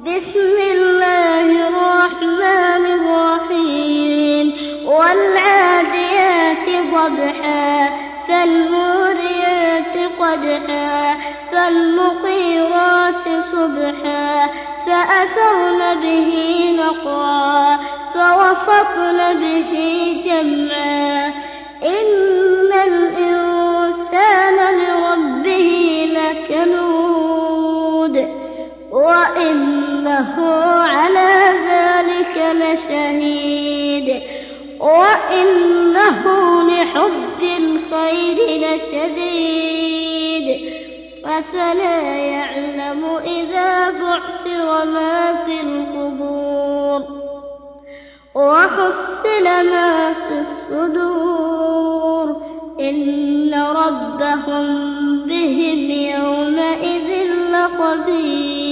بسم الله الرحمن الرحيم والعاديات ضبحا فالموريات قدحا فالمغيرات صبحا فأثرن به نقعا فوسطن به جمعا إن الإنسان لربه لكنود وإنه على ذلك لشهيد وإنه لحب الخير لشديد أفلا يعلم إذا بعثر ما في القبور وحصل ما في الصدور إن ربهم بهم يومئذ لخبير.